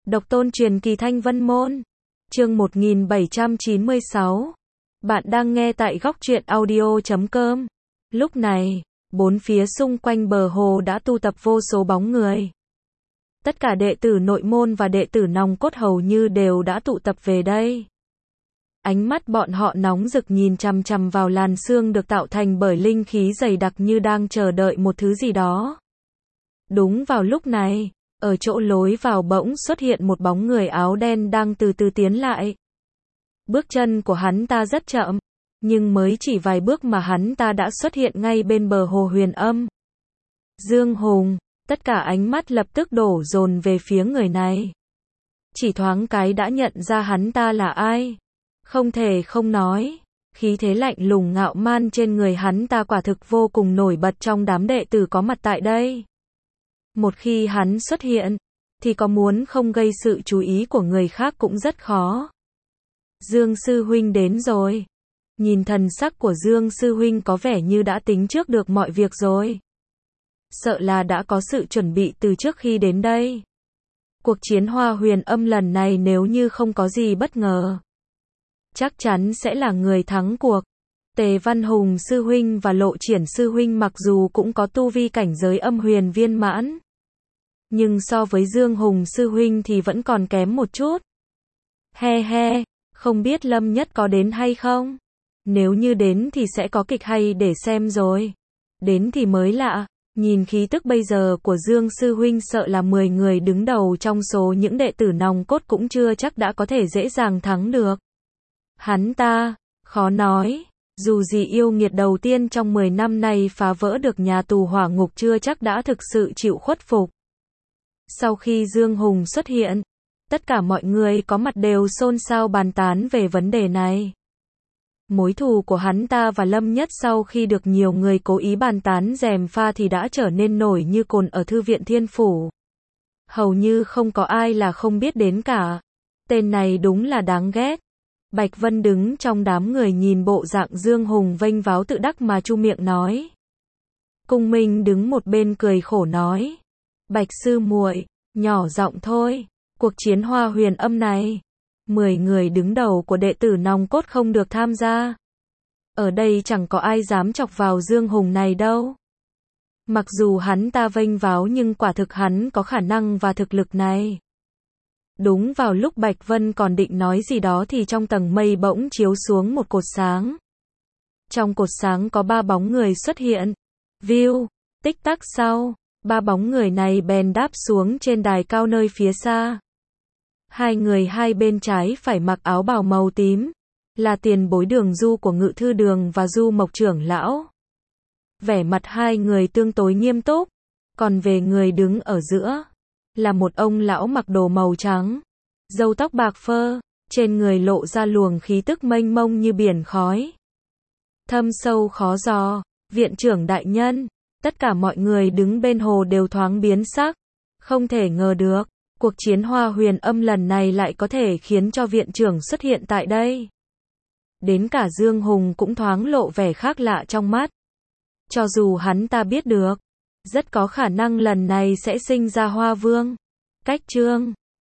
Độc tôn truyền kỳ Thanh Vân Môn. Chương 1796. Bạn đang nghe tại góc truyện audio.com. Lúc này, bốn phía xung quanh bờ hồ đã tụ tập vô số bóng người. Tất cả đệ tử nội môn và đệ tử nòng cốt hầu như đều đã tụ tập về đây. Ánh mắt bọn họ nóng rực nhìn chằm chằm vào làn sương được tạo thành bởi linh khí dày đặc như đang chờ đợi một thứ gì đó. Đúng vào lúc này, ở chỗ lối vào bỗng xuất hiện một bóng người áo đen đang từ từ tiến lại. Bước chân của hắn ta rất chậm, nhưng mới chỉ vài bước mà hắn ta đã xuất hiện ngay bên bờ hồ Huyền Âm. Dương Hùng, tất cả ánh mắt lập tức đổ dồn về phía người này. Chỉ thoáng cái đã nhận ra hắn ta là ai. Không thể không nói, khí thế lạnh lùng ngạo man trên người hắn ta quả thực vô cùng nổi bật trong đám đệ tử có mặt tại đây. Một khi hắn xuất hiện, thì có muốn không gây sự chú ý của người khác cũng rất khó. Dương sư huynh đến rồi. Nhìn thần sắc của Dương sư huynh có vẻ như đã tính trước được mọi việc rồi. Sợ là đã có sự chuẩn bị từ trước khi đến đây. Cuộc chiến Hoa Huyền Âm lần này nếu như không có gì bất ngờ, chắc chắn sẽ là người thắng cuộc. Tề Văn Hùng sư huynh và Lộ Triển sư huynh mặc dù cũng có tu vi cảnh giới âm huyền viên mãn, nhưng so với Dương Hùng sư huynh thì vẫn còn kém một chút. He he, không biết Lâm Nhất có đến hay không? Nếu như đến thì sẽ có kịch hay để xem rồi. Đến thì mới lạ, nhìn khí tức bây giờ của Dương sư huynh sợ là 10 người đứng đầu trong số những đệ tử nòng cốt cũng chưa chắc đã có thể dễ dàng thắng được. Hắn ta, khó nói, dù gì yêu nghiệt đầu tiên trong 10 năm này phá vỡ được nhà tù hỏa ngục chưa chắc đã thực sự chịu khuất phục. Sau khi Dương Hùng xuất hiện, tất cả mọi người có mặt đều xôn xao bàn tán về vấn đề này. Mối thù của hắn ta và Lâm Nhất sau khi được nhiều người cố ý bàn tán gièm pha thì đã trở nên nổi như cồn ở thư viện Thiên Phủ. Hầu như không có ai là không biết đến cả. Tên này đúng là đáng ghét. Bạch Vân đứng trong đám người nhìn bộ dạng Dương Hùng vênh váo tự đắc mà chu miệng nói. Cung Minh đứng một bên cười khổ nói. Bạch sư muội, nhỏ giọng thôi, cuộc chiến Hoa Huyền Âm này, 10 người đứng đầu của đệ tử nòng cốt không được tham gia. Ở đây chẳng có ai dám chọc vào Dương Hùng này đâu. Mặc dù hắn ta vênh váo nhưng quả thực hắn có khả năng và thực lực này. Đúng vào lúc Bạch Vân còn định nói gì đó thì trong tầng mây bỗng chiếu xuống một cột sáng. Trong cột sáng có 3 bóng người xuất hiện. View, tích tắc sau, 3 bóng người này bèn đáp xuống trên đài cao nơi phía xa. 2 người hai bên trái phải mặc áo bào màu tím, là tiền bối Đường Du của Ngự Thư Đường và Du Mộc trưởng lão. Vẻ mặt 2 người tương đối nghiêm túc, còn về người đứng ở giữa, là một ông lão mặc đồ màu trắng, râu tóc bạc phơ, trên người lộ ra luồng khí tức mênh mông như biển khói. Thâm sâu khó dò, viện trưởng đại nhân. Tất cả mọi người đứng bên hồ đều thoáng biến sắc. Không thể ngờ được, cuộc chiến Hoa Huyền Âm lần này lại có thể khiến cho viện trưởng xuất hiện tại đây. Đến cả Dương Hùng cũng thoáng lộ vẻ khác lạ trong mắt. Cho dù hắn ta biết được, rất có khả năng lần này sẽ sinh ra Hoa Vương. Cách chương